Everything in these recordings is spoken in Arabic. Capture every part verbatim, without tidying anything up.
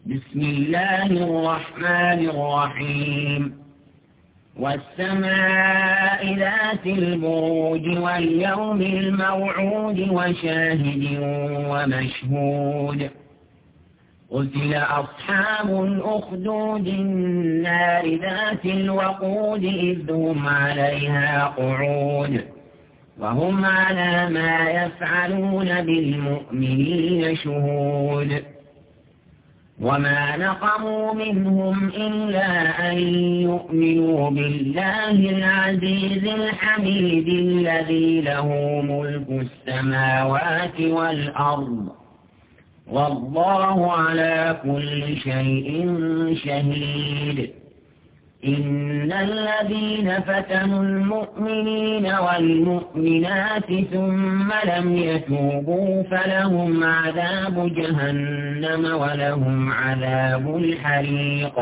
بسم الله الرحمن الرحيم والسماء ذات البروج واليوم الموعود وشاهد ومشهود قتل أصحاب الأخدود النار ذات الوقود إذ هم عليها قعود وهم على ما يفعلون بالمؤمنين شهود وما نقموا منهم إلا أن يؤمنوا بالله العزيز الحميد الذي له ملك السماوات والأرض والله على كل شيء شهيد إن الذين فتنوا المؤمنين والمؤمنات ثم لم يتوبوا فلهم عذاب جهنم ولهم عذاب الحريق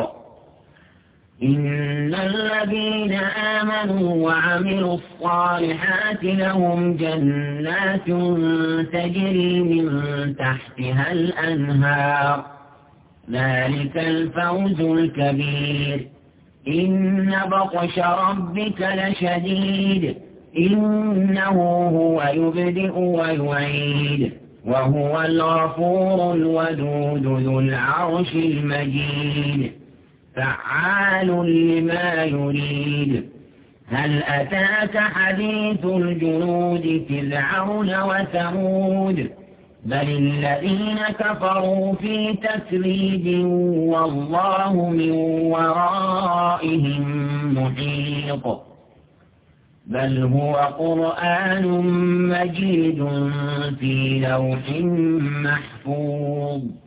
إن الذين آمنوا وعملوا الصالحات لهم جنات تجري من تحتها الأنهار ذلك الفوز الكبير إن بطش ربك لشديد إنه هو يبدئ ويعيد وهو الغفور الودود ذو العرش المجيد فعال لما يريد هل أتاك حديث الجنود فرعون وثمود بل الذين كفروا في تكذيب والله من ورائهم محيط بل هو قرآن مجيد في لوح محفوظ.